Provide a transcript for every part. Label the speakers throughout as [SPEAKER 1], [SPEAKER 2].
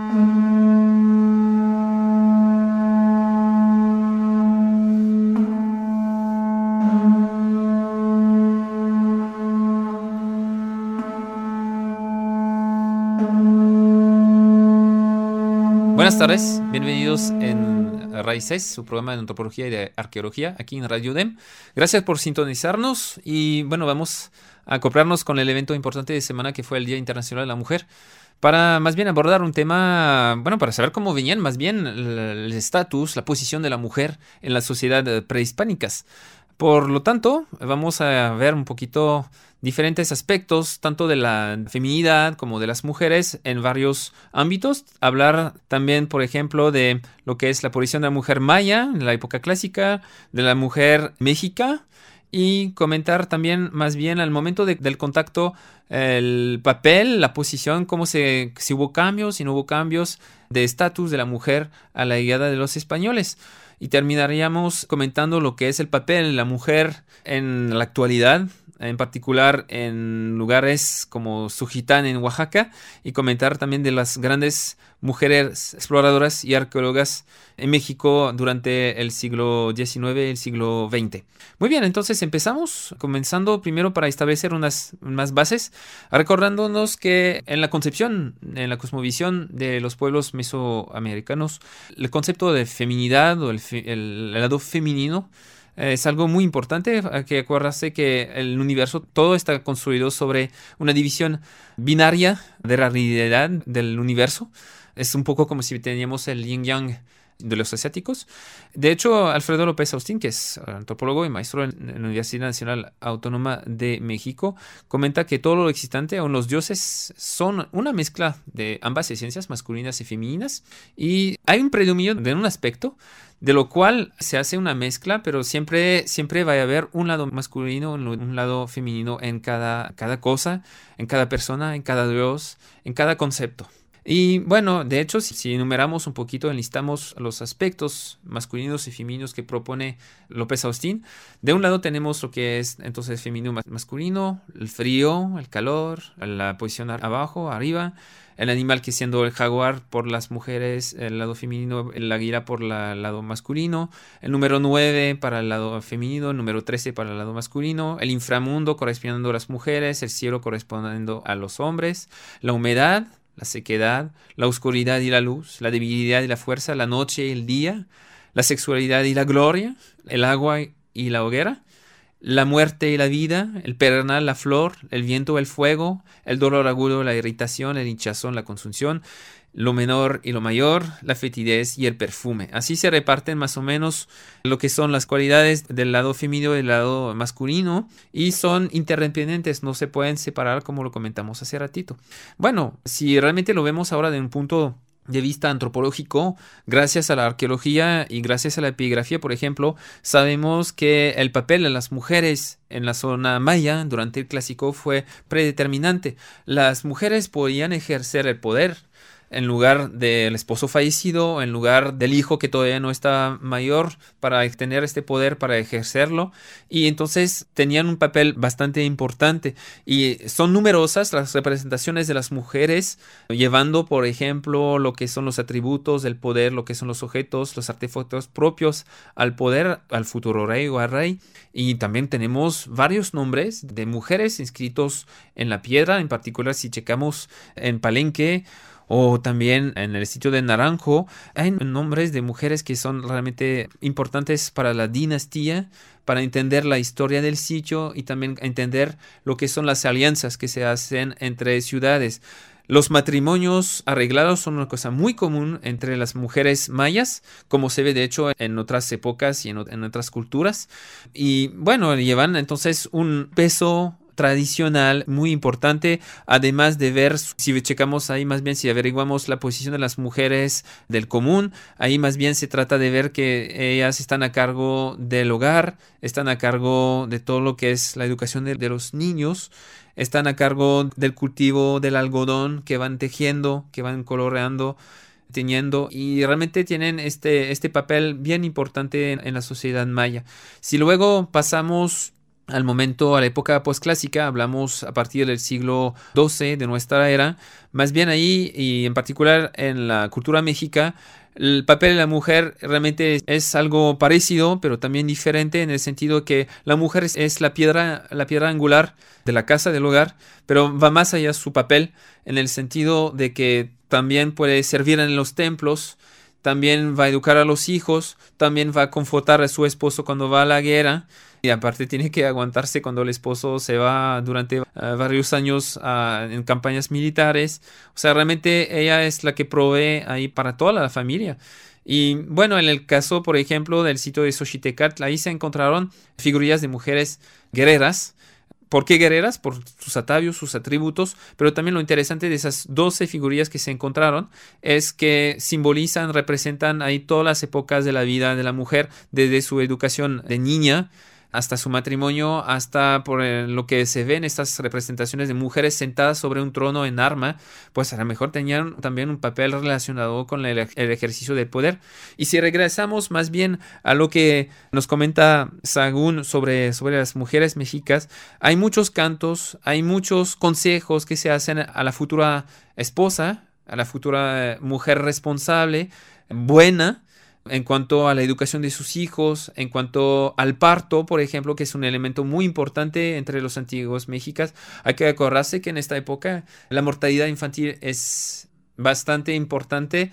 [SPEAKER 1] Buenas tardes, bienvenidos en Raíces, su programa de antropología y de arqueología aquí en Radio UDEM. Gracias por sintonizarnos y bueno, vamos a acoplarnos con el evento importante de semana que fue el Día Internacional de la Mujer para más bien abordar un tema, bueno, para saber cómo venían más bien el estatus, la posición de la mujer en la sociedad prehispánicas. Por lo tanto, vamos a ver un poquito diferentes aspectos, tanto de la feminidad como de las mujeres en varios ámbitos. Hablar también, por ejemplo, de lo que es la posición de la mujer maya en la época clásica, de la mujer mexica, y comentar también más bien al momento del contacto el papel, la posición, si hubo cambios, si no hubo cambios de estatus de la mujer a la llegada de los españoles. Y terminaríamos comentando lo que es el papel de la mujer en la actualidad, en particular en lugares como Sujitán en Oaxaca, y comentar también de las grandes mujeres exploradoras y arqueólogas en México durante el siglo XIX y el siglo XX. Muy bien, entonces empezamos comenzando primero para establecer unas bases, recordándonos que en la concepción, en la cosmovisión de los pueblos mesoamericanos, el concepto de feminidad o el lado femenino es algo muy importante. Hay que acordarse que el universo todo está construido sobre una división binaria de la realidad del universo. Es un poco como si teníamos el yin-yang de los asiáticos. De hecho, Alfredo López Austin, que es antropólogo y maestro en la Universidad Nacional Autónoma de México, comenta que todo lo existente, aun los dioses, son una mezcla de ambas esencias, masculinas y femeninas, y hay un predominio de un aspecto, de lo cual se hace una mezcla, pero siempre va a haber un lado masculino, un lado femenino en cada cosa, en cada persona, en cada dios, en cada concepto. Y bueno, de hecho, si enumeramos un poquito, enlistamos los aspectos masculinos y femeninos que propone López Austin. De un lado tenemos lo que es entonces femenino masculino, el frío, el calor, la posición abajo, arriba, el animal que siendo el jaguar por las mujeres, el lado femenino, el águila por el lado masculino, el número 9 para el lado femenino, el número 13 para el lado masculino, el inframundo correspondiendo a las mujeres, el cielo correspondiendo a los hombres, la humedad, la sequedad, la oscuridad y la luz, la debilidad y la fuerza, la noche y el día, la sexualidad y la gloria, el agua y la hoguera, la muerte y la vida, el pedernal, la flor, el viento, el fuego, el dolor agudo, la irritación, el hinchazón, la consunción, lo menor y lo mayor, la fetidez y el perfume. Así se reparten más o menos lo que son las cualidades del lado femenino y del lado masculino, y son interdependientes, no se pueden separar como lo comentamos hace ratito. Bueno, si realmente lo vemos ahora de un punto de vista antropológico, gracias a la arqueología y gracias a la epigrafía, por ejemplo, sabemos que el papel de las mujeres en la zona maya durante el clásico fue predeterminante. Las mujeres podían ejercer el poder en lugar del esposo fallecido, en lugar del hijo que todavía no está mayor, para tener este poder, para ejercerlo, y entonces tenían un papel bastante importante, y son numerosas las representaciones de las mujeres, llevando por ejemplo lo que son los atributos del poder, lo que son los objetos, los artefactos propios al poder, al futuro rey o al rey, y también tenemos varios nombres de mujeres inscritos en la piedra, en particular si checamos en Palenque, o también en el sitio de Naranjo, hay nombres de mujeres que son realmente importantes para la dinastía, para entender la historia del sitio y también entender lo que son las alianzas que se hacen entre ciudades. Los matrimonios arreglados son una cosa muy común entre las mujeres mayas, como se ve de hecho en otras épocas y en otras culturas. Y bueno, llevan entonces un peso tradicional muy importante, además de ver, si checamos ahí más bien, si averiguamos la posición de las mujeres del común, ahí más bien se trata de ver que ellas están a cargo del hogar, están a cargo de todo lo que es la educación de los niños, están a cargo del cultivo del algodón que van tejiendo, que van coloreando, teñiendo, y realmente tienen este papel bien importante en la sociedad maya. Si luego pasamos al momento, a la época posclásica, hablamos a partir del siglo XII de nuestra era, más bien ahí y en particular en la cultura mexica, el papel de la mujer realmente es algo parecido, pero también diferente en el sentido que la mujer es la piedra angular de la casa, del hogar, pero va más allá su papel en el sentido de que también puede servir en los templos, también va a educar a los hijos, también va a confortar a su esposo cuando va a la guerra. Y aparte tiene que aguantarse cuando el esposo se va durante varios años en campañas militares. O sea, realmente ella es la que provee ahí para toda la familia. Y bueno, en el caso, por ejemplo, del sitio de Xochitecatl, ahí se encontraron figurillas de mujeres guerreras. ¿Por qué guerreras? Por sus atavios, sus atributos, pero también lo interesante de esas 12 figurillas que se encontraron es que simbolizan, representan ahí todas las épocas de la vida de la mujer, desde su educación de niña hasta su matrimonio, hasta por lo que se ven estas representaciones de mujeres sentadas sobre un trono en arma, pues a lo mejor tenían también un papel relacionado con el ejercicio del poder. Y si regresamos más bien a lo que nos comenta Sahagún sobre las mujeres mexicas, hay muchos cantos, hay muchos consejos que se hacen a la futura esposa, a la futura mujer responsable, buena, en cuanto a la educación de sus hijos, en cuanto al parto, por ejemplo, que es un elemento muy importante entre los antiguos mexicas. Hay que acordarse que en esta época la mortalidad infantil es bastante importante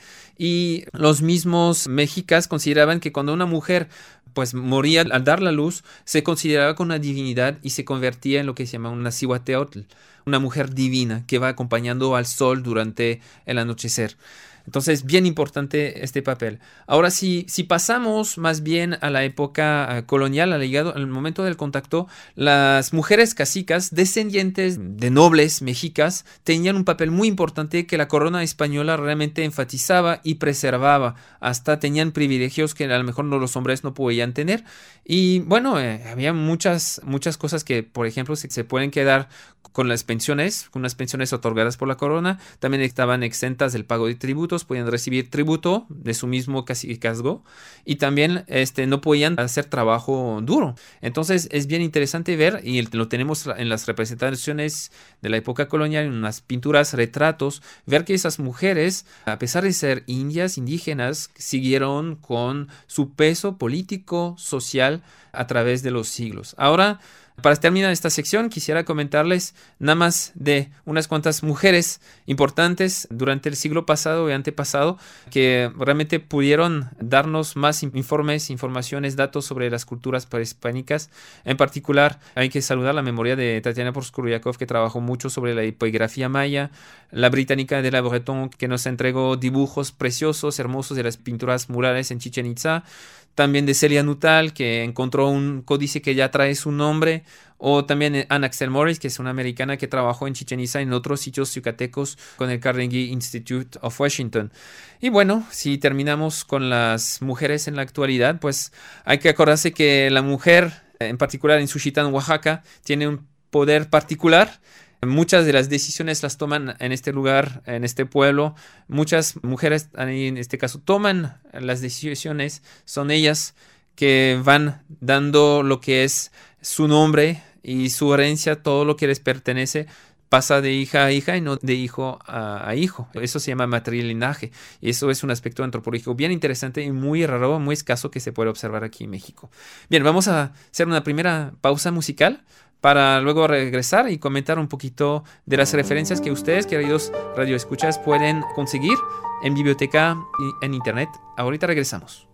[SPEAKER 1] y los mismos mexicas consideraban que cuando una mujer pues moría al dar la luz, se consideraba como una divinidad y se convertía en lo que se llama una cihuateotl, una mujer divina que va acompañando al sol durante el anochecer. Entonces, bien importante este papel. Ahora, si pasamos más bien a la época colonial, al momento del contacto, las mujeres cacicas, descendientes de nobles mexicas, tenían un papel muy importante que la corona española realmente enfatizaba y preservaba. Hasta tenían privilegios que a lo mejor los hombres no podían tener. Y bueno, había muchas cosas que, por ejemplo, se pueden quedar con las pensiones, con unas pensiones otorgadas por la corona. También estaban exentas del pago de tributos, podían recibir tributo de su mismo cacicazgo y también no podían hacer trabajo duro. Entonces es bien interesante ver, y lo tenemos en las representaciones de la época colonial, en unas pinturas, retratos, ver que esas mujeres, a pesar de ser indias, indígenas, siguieron con su peso político, social a través de los siglos. Ahora, para terminar esta sección, quisiera comentarles nada más de unas cuantas mujeres importantes durante el siglo pasado y antepasado que realmente pudieron darnos más informes, informaciones, datos sobre las culturas prehispánicas. En particular, hay que saludar la memoria de Tatiana Poroskuryakov, que trabajó mucho sobre la epigrafía maya, la británica de la Breton, que nos entregó dibujos preciosos, hermosos de las pinturas murales en Chichén Itzá. También de Celia Nuttall, que encontró un códice que ya trae su nombre. O también Anna Axel Morris, que es una americana que trabajó en Chichén Itzá y en otros sitios yucatecos con el Carnegie Institute of Washington. Y bueno, si terminamos con las mujeres en la actualidad, pues hay que acordarse que la mujer, en particular en Suchitán, Oaxaca, tiene un poder particular. Muchas de las decisiones las toman en este lugar, en este pueblo. Muchas mujeres, en este caso, toman las decisiones. Son ellas que van dando lo que es su nombre y su herencia, todo lo que les pertenece, pasa de hija a hija y no de hijo a hijo. Eso se llama matrilinaje. Y eso es un aspecto antropológico bien interesante y muy raro, muy escaso que se puede observar aquí en México. Bien, vamos a hacer una primera pausa musical para luego regresar y comentar un poquito de las referencias que ustedes, queridos radioescuchas, pueden conseguir en biblioteca y en internet. Ahorita regresamos.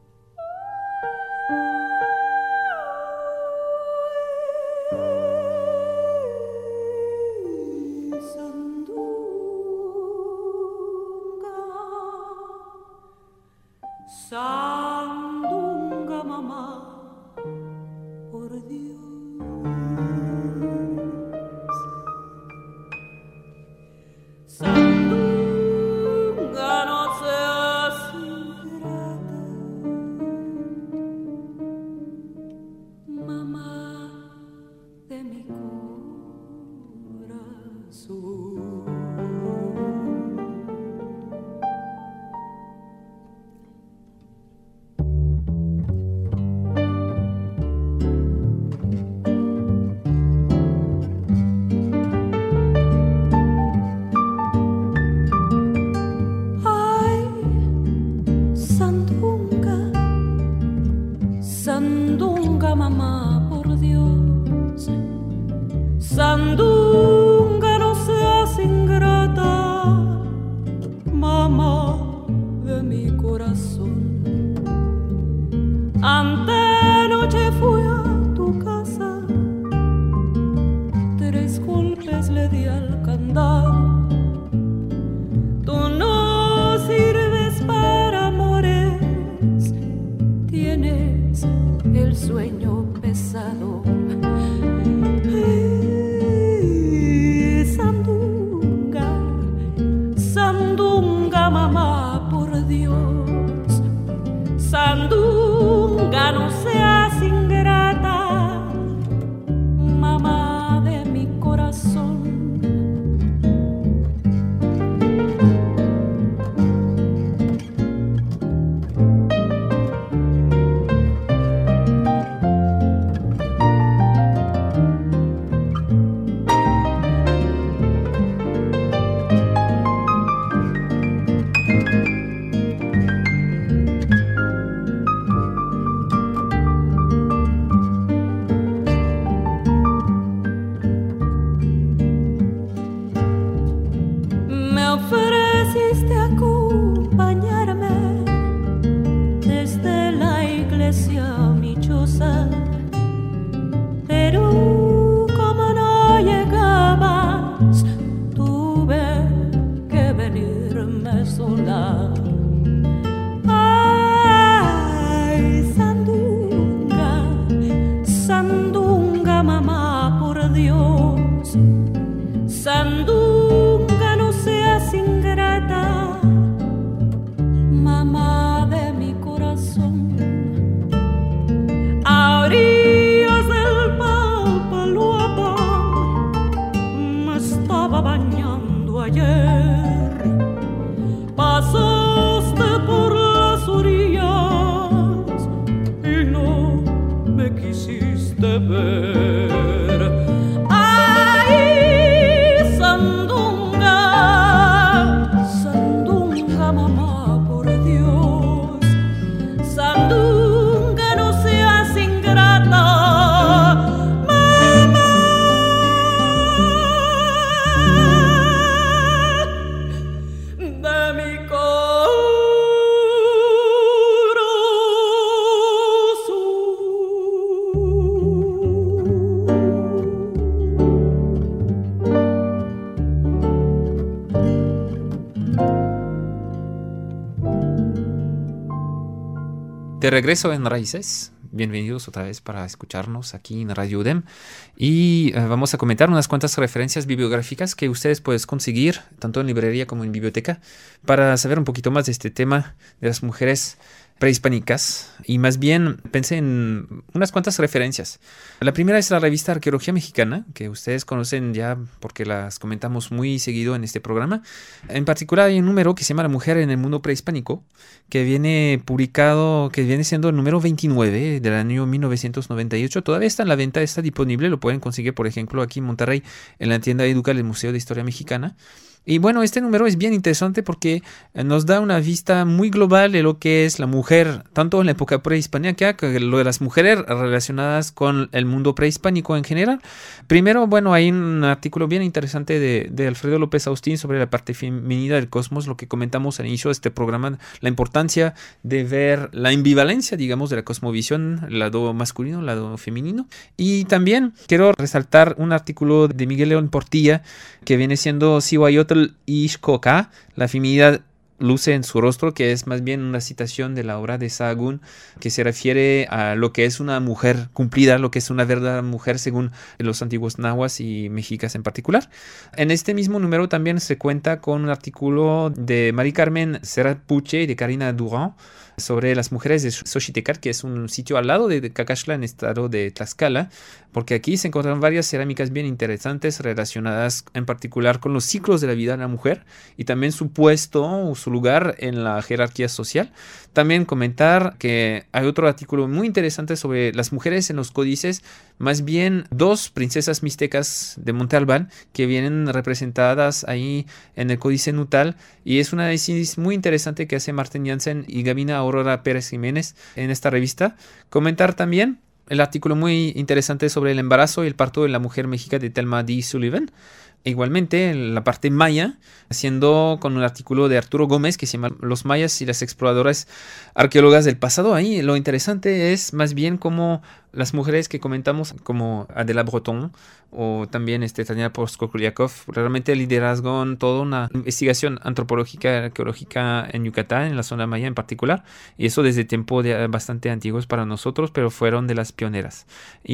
[SPEAKER 2] Sandunga, mamá, por Dios. Sandunga, no seas ingrata, mamá de mi corazón. mamá, por Dios. Sandunga, no seas ingrata, mamá de mi corazón. Antenoche fui a tu casa, 3 golpes le di al candado. Tú no sirves para amores, tienes el sueño pesado. Sandunga, sandunga, mamá, por Dios. Sandunga, no seas ingrata, mamá de mi corazón. Ofreciste acompañarme desde la iglesia a mi choza, pero como no llegabas, tuve que venirme sola. Ay, sandunga, sandunga, mamá, por Dios. Sandunga, no seas ingrata, mamá de mi corazón. A orillas del Papaloapa me estaba bañando ayer. Pasaste por las orillas y no me quisiste ver. Sandunga, sandunga, mamá, por Dios. Sandunga, no seas ingrata, mamá de mi corazón.
[SPEAKER 1] De regreso en Raíces, bienvenidos otra vez para escucharnos aquí en Radio UDEM y vamos a comentar unas cuantas referencias bibliográficas que ustedes pueden conseguir tanto en librería como en biblioteca para saber un poquito más de este tema de las mujeres prehispánicas y más bien pensé en unas cuantas referencias. La primera es la revista Arqueología Mexicana, que ustedes conocen ya porque las comentamos muy seguido en este programa. En particular hay un número que se llama La Mujer en el Mundo Prehispánico, que viene publicado, que viene siendo el número 29 del año 1998. Todavía está en la venta, está disponible, lo pueden conseguir por ejemplo aquí en Monterrey en la tienda Educal del Museo de Historia Mexicana. Y bueno, este número es bien interesante porque nos da una vista muy global de lo que es la mujer, tanto en la época prehispánica, que lo de las mujeres relacionadas con el mundo prehispánico en general. Primero, bueno, hay un artículo bien interesante de Alfredo López Austin sobre la parte femenina del cosmos, lo que comentamos al inicio de este programa, la importancia de ver la ambivalencia, digamos, de la cosmovisión, el lado masculino, el lado femenino. Y también quiero resaltar un artículo de Miguel León Portilla, que viene siendo Cihuayotl Ixcoca, la feminidad luce en su rostro, que es más bien una citación de la obra de Sahagún, que se refiere a lo que es una mujer cumplida, lo que es una verdadera mujer según los antiguos nahuas y mexicas en particular. En este mismo número también se cuenta con un artículo de Mari Carmen Serrat Puche y de Karina Durand sobre las mujeres de Xochitecar, que es un sitio al lado de Cacaxtla en el estado de Tlaxcala, porque aquí se encuentran varias cerámicas bien interesantes relacionadas en particular con los ciclos de la vida de la mujer y también su puesto o su lugar en la jerarquía social. También comentar que hay otro artículo muy interesante sobre las mujeres en los códices, más bien 2 princesas mixtecas de Monte Albán que vienen representadas ahí en el Códice Nutal, y es un análisis muy interesante que hace Marten Jansen y Gabina Aurora Pérez Jiménez en esta revista. Comentar también el artículo muy interesante sobre el embarazo y el parto de la mujer mexica de Thelma D. Sullivan. Igualmente, la parte maya, haciendo con un artículo de Arturo Gómez que se llama Los mayas y las exploradoras arqueólogas del pasado. Ahí lo interesante es más bien cómo las mujeres que comentamos, como Adela Breton o también Tania Poskoliakov, realmente liderazgo en toda una investigación antropológica, arqueológica en Yucatán, en la zona maya en particular, y eso desde tiempos bastante antiguos para nosotros, pero fueron de las pioneras.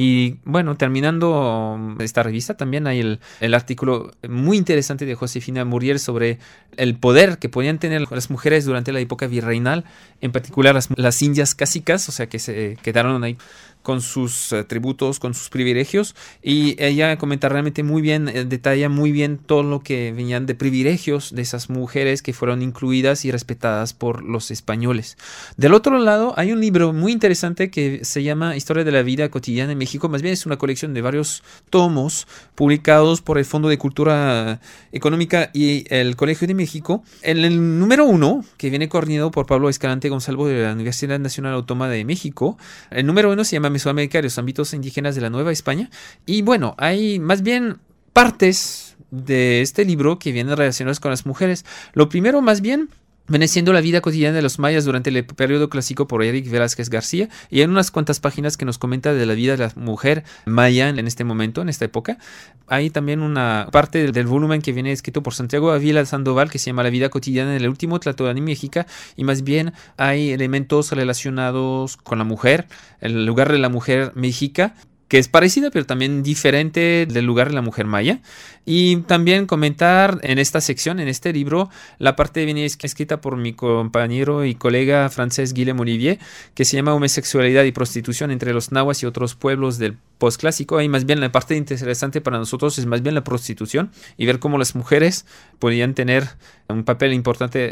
[SPEAKER 1] Y bueno, terminando esta revista, también hay el artículo muy interesante de Josefina Muriel sobre el poder que podían tener las mujeres durante la época virreinal, en particular las indias cásicas, o sea, que se quedaron ahí con sus tributos, con sus privilegios, y ella comenta realmente muy bien, detalla muy bien todo lo que venían de privilegios de esas mujeres que fueron incluidas y respetadas por los españoles. Del otro lado, hay un libro muy interesante que se llama Historia de la Vida Cotidiana en México, más bien es una colección de varios tomos publicados por el Fondo de Cultura Económica y el Colegio de México. En el número 1, que viene coordinado por Pablo Escalante Gonzalo de la Universidad Nacional Autónoma de México, el número 1 se llama Mesoamérica y los ámbitos indígenas de la Nueva España. Y bueno, hay más bien partes de este libro que vienen relacionadas con las mujeres. Lo primero, más bien, viene siendo la vida cotidiana de los mayas durante el periodo clásico por Eric Velázquez García, y hay unas cuantas páginas que nos comenta de la vida de la mujer maya en este momento, en esta época. Hay también una parte del volumen que viene escrito por Santiago Ávila Sandoval que se llama La vida cotidiana del último Tlatoani Mexica, y más bien hay elementos relacionados con la mujer, el lugar de la mujer mexica, que es parecida pero también diferente del lugar de la mujer maya. Y también comentar en esta sección, en este libro, la parte viene escrita por mi compañero y colega francés Guillaume Olivier, que se llama Homosexualidad y prostitución entre los nahuas y otros pueblos del postclásico. Ahí más bien la parte interesante para nosotros es más bien la prostitución y ver cómo las mujeres podían tener un papel importante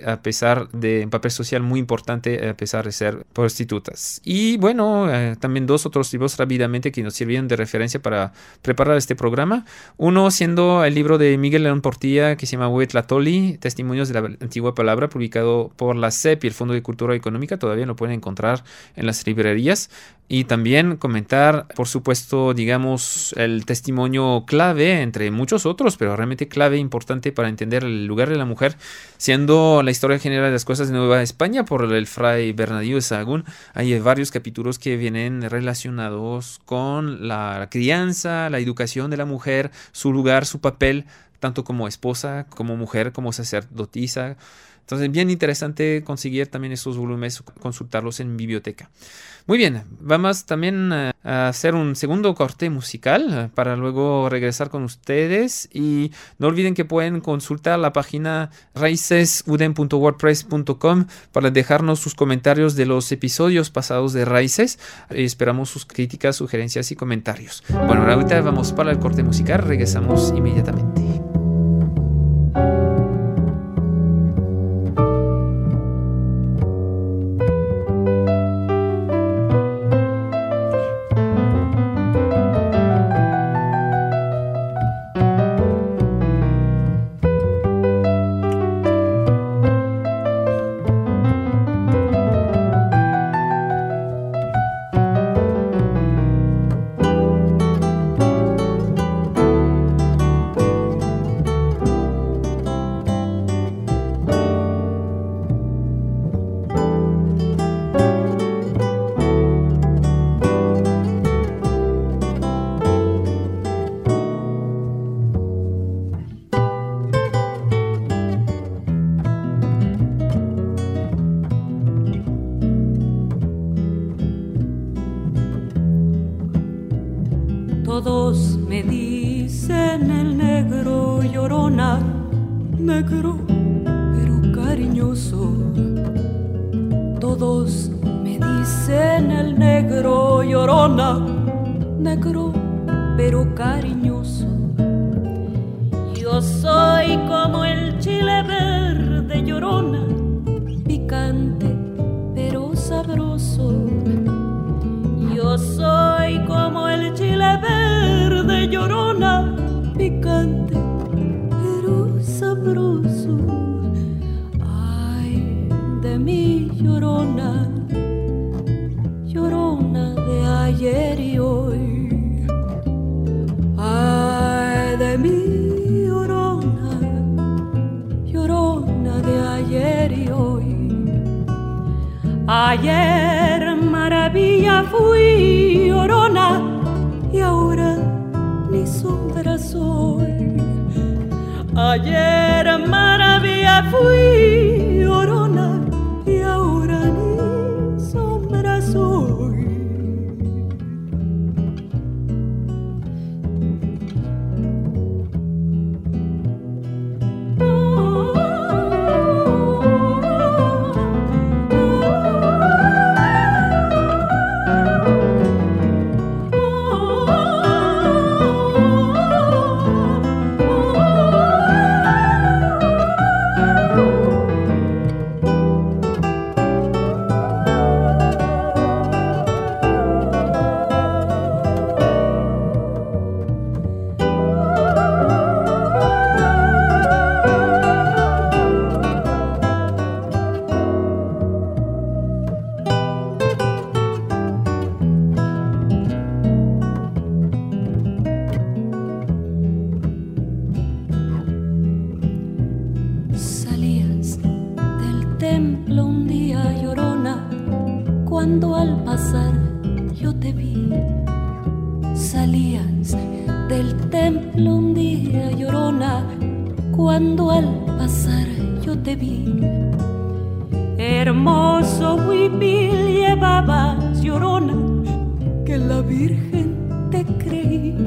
[SPEAKER 1] un papel social muy importante a pesar de ser prostitutas. Y bueno, también dos otros libros rápidamente que nos sirvieron de referencia para preparar este programa. Uno siendo el libro de Miguel León Portilla que se llama Huetlatoli, Testimonios de la Antigua Palabra, publicado por la CEP y el Fondo de Cultura Económica. Todavía lo pueden encontrar en las librerías. Y también comentar, por supuesto, digamos, el testimonio clave, entre muchos otros, pero realmente clave, importante para entender el lugar de la mujer, siendo la historia general de las cosas de Nueva España por el fray Bernardino de Sahagún. Hay varios capítulos que vienen relacionados con la crianza, la educación de la mujer, su lugar, su papel, tanto como esposa, como mujer, como sacerdotisa. Entonces, bien interesante conseguir también esos volúmenes, consultarlos en biblioteca. Muy bien, vamos también a hacer un segundo corte musical para luego regresar con ustedes. Y no olviden que pueden consultar la página raicesudem.wordpress.com para dejarnos sus comentarios de los episodios pasados de Raíces. Esperamos sus críticas, sugerencias y comentarios. Bueno, ahorita vamos para el corte musical, regresamos inmediatamente.
[SPEAKER 2] Todos me dicen el negro llorona, negro pero cariñoso. Todos me dicen el negro llorona, negro pero cariñoso. Yo soy como el chile verde llorona, picante pero sabroso. Yo soy como el chile verde llorona, picante pero sabroso. Ay de mí llorona, llorona de ayer y hoy. Ay de mí, llorona, llorona de ayer y hoy. Ayer maravilla fui, llorona, y ahora ni sombra soy. Ayer maravilla fui, llorona, y ahora ni sombra soy. Salías del templo un día, llorona, cuando al pasar yo te vi. Salías del templo un día, llorona, cuando al pasar yo te vi. Hermoso huipil llevabas, llorona, que la Virgen te creí.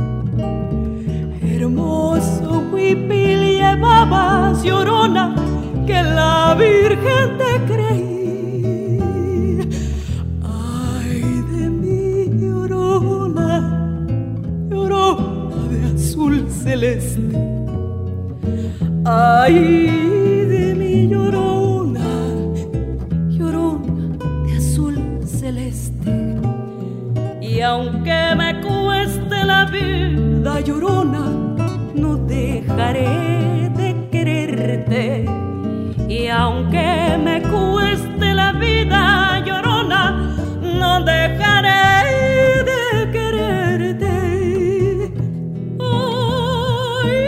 [SPEAKER 2] Hermoso huipil llevabas, llorona, que la Virgen te creí. Ay de mí, llorona, llorona de azul celeste. Ay de mí, llorona, llorona de azul celeste. Y aunque me cueste la vida, llorona, no dejaré de quererte. Y aunque me cueste la vida, llorona, no dejaré de quererte. Ay.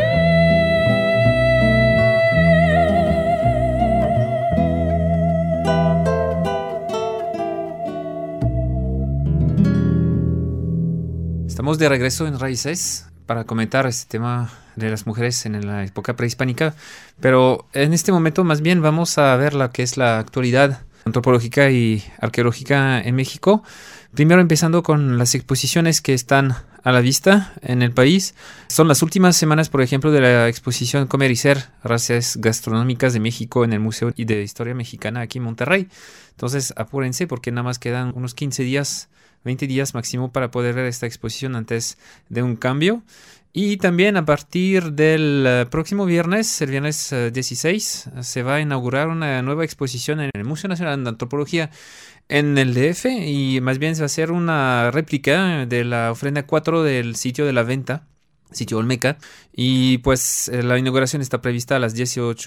[SPEAKER 1] Estamos de regreso en Raíces para comentar este tema de las mujeres en la época prehispánica, pero en este momento más bien vamos a ver lo que es la actualidad antropológica y arqueológica en México. Primero empezando con las exposiciones que están a la vista en el país. Son las últimas semanas, por ejemplo, de la exposición Comer y Ser, Raíces Gastronómicas de México en el Museo de Historia Mexicana aquí en Monterrey. Entonces apúrense porque nada más quedan unos 15 días, 20 días máximo para poder ver esta exposición antes de un cambio. Y también a partir del próximo viernes, el viernes 16, se va a inaugurar una nueva exposición en el Museo Nacional de Antropología en el DF, y más bien se va a hacer una réplica de la ofrenda 4 del sitio de la venta, sitio Olmeca, y pues la inauguración está prevista a las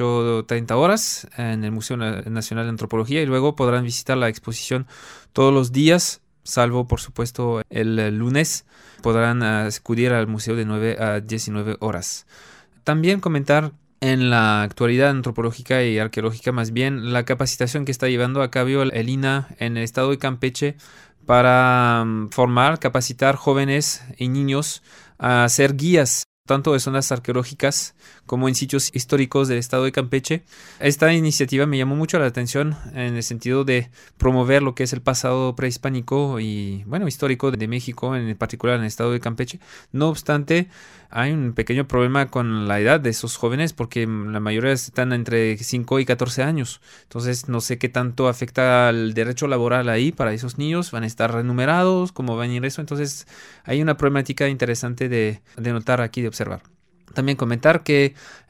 [SPEAKER 1] 18:30 horas en el Museo Nacional de Antropología, y luego podrán visitar la exposición todos los días, salvo por supuesto el lunes. Podrán acudir al museo de 9 a 19 horas. También comentar en la actualidad antropológica y arqueológica, más bien la capacitación que está llevando a cabo el INAH en el estado de Campeche para capacitar jóvenes y niños a ser guías, tanto de zonas arqueológicas como en sitios históricos del estado de Campeche. Esta iniciativa me llamó mucho la atención en el sentido de promover lo que es el pasado prehispánico y, bueno, histórico de México, en particular en el estado de Campeche. No obstante, hay un pequeño problema con la edad de esos jóvenes porque la mayoría están entre 5 y 14 años. Entonces, no sé qué tanto afecta al derecho laboral ahí para esos niños. ¿Van a estar renumerados? ¿Cómo va a ir eso? Entonces, hay una problemática interesante de notar aquí, de observar. También comentar que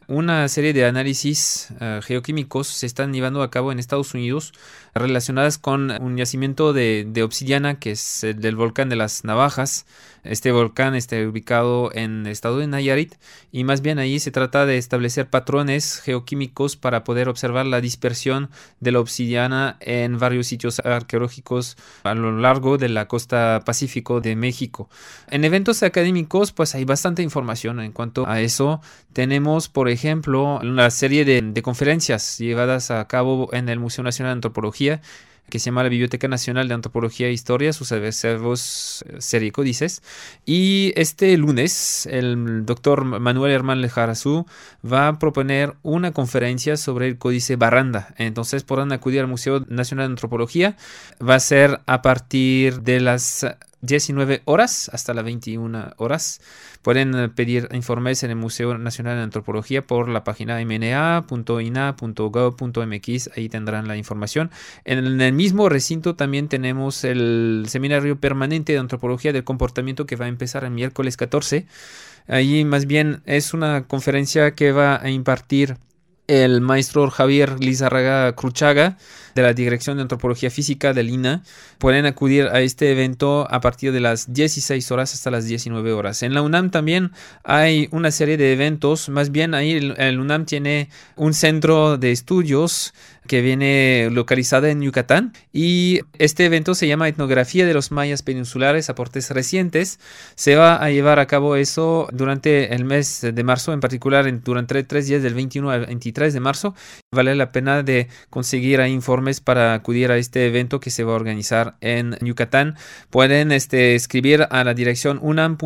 [SPEAKER 1] una serie de análisis geoquímicos se están llevando a cabo en Estados Unidos relacionadas con un yacimiento de obsidiana que es el del volcán de las Navajas. Este volcán está ubicado en el estado de Nayarit y más bien ahí se trata de establecer patrones geoquímicos para poder observar la dispersión de la obsidiana en varios sitios arqueológicos a lo largo de la costa pacífico de México. En eventos académicos pues hay bastante información en cuanto a eso. Tenemos, por ejemplo, una serie de conferencias llevadas a cabo en el Museo Nacional de Antropología, que se llama la Biblioteca Nacional de Antropología e Historia, sus acervos serie códices. Y este lunes, el doctor Manuel Hermán Lejarazú va a proponer una conferencia sobre el Códice Barranda. Entonces podrán acudir al Museo Nacional de Antropología. Va a ser a partir de las 19 horas hasta las 21 horas. Pueden pedir informes en el Museo Nacional de Antropología por la página mna.ina.gov.mx. Ahí tendrán la información. En el mismo recinto también tenemos el Seminario Permanente de Antropología del Comportamiento que va a empezar el miércoles 14. Ahí más bien es una conferencia que va a impartir el maestro Javier Lizarraga Cruchaga de la Dirección de Antropología Física del INA. Pueden acudir a este evento a partir de las 16 horas hasta las 19 horas. En la UNAM también hay una serie de eventos. Más bien ahí el UNAM tiene un centro de estudios que viene localizada en Yucatán y este evento se llama Etnografía de los Mayas Peninsulares, aportes recientes. Se va a llevar a cabo eso durante el mes de marzo, en particular durante 3 días del 21 al 23 de marzo. Vale la pena de conseguir informes para acudir a este evento que se va a organizar en Yucatán. Pueden escribir a la dirección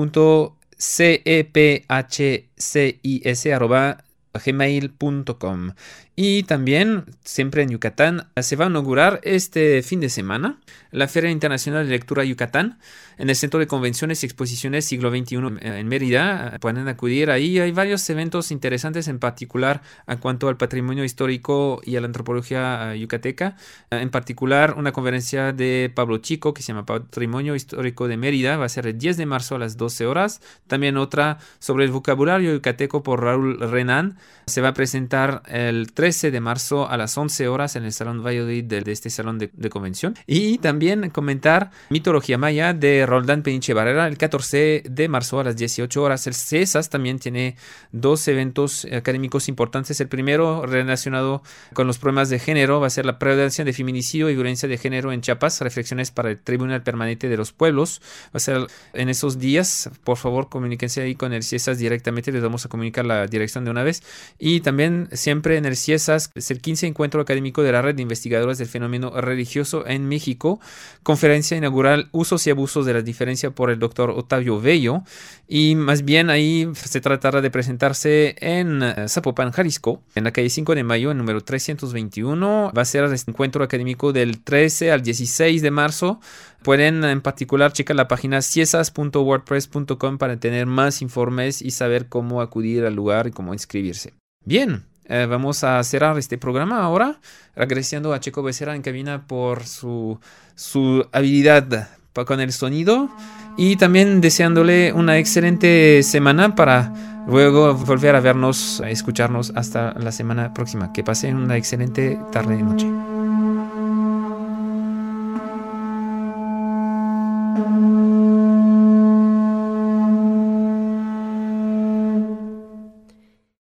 [SPEAKER 1] unam.cephcis@gmail.com. Y también, siempre en Yucatán, se va a inaugurar este fin de semana la Feria Internacional de Lectura Yucatán en el Centro de Convenciones y Exposiciones Siglo XXI en Mérida. Pueden acudir ahí. Hay varios eventos interesantes, en particular en cuanto al patrimonio histórico y a la antropología yucateca. En particular, una conferencia de Pablo Chico que se llama Patrimonio Histórico de Mérida. Va a ser el 10 de marzo a las 12 horas. También otra sobre el vocabulario yucateco por Raúl Renan. Se va a presentar el 13 de marzo a las 11 horas en el Salón Valladolid de este salón de convención. Y también comentar Mitología Maya de Roldán Peniche Barrera el 14 de marzo a las 18 horas. El CESAS también tiene 2 eventos académicos importantes. El primero relacionado con los problemas de género va a ser la prevalencia de feminicidio y violencia de género en Chiapas, reflexiones para el Tribunal Permanente de los Pueblos. Va a ser en esos días. Por favor, comuníquense ahí con el CIESAS directamente. Les vamos a comunicar la dirección de una vez. Y también siempre en el CIESAS es el 15 Encuentro Académico de la Red de Investigadores del Fenómeno Religioso en México. Conferencia inaugural Usos y Abusos de la Diferencia por el doctor Octavio Bello. Y más bien ahí se tratará de presentarse en Zapopan, Jalisco, en la calle 5 de Mayo, en número 321. Va a ser este encuentro académico del 13 al 16 de marzo. Pueden en particular checar la página ciesas.wordpress.com para tener más informes y saber cómo acudir al lugar y cómo inscribirse. Bien, vamos a cerrar este programa ahora, agradeciendo a Checo Becerra en cabina por su habilidad con el sonido y también deseándole una excelente semana para luego volver a vernos, a escucharnos hasta la semana próxima. Que pasen una excelente tarde y noche.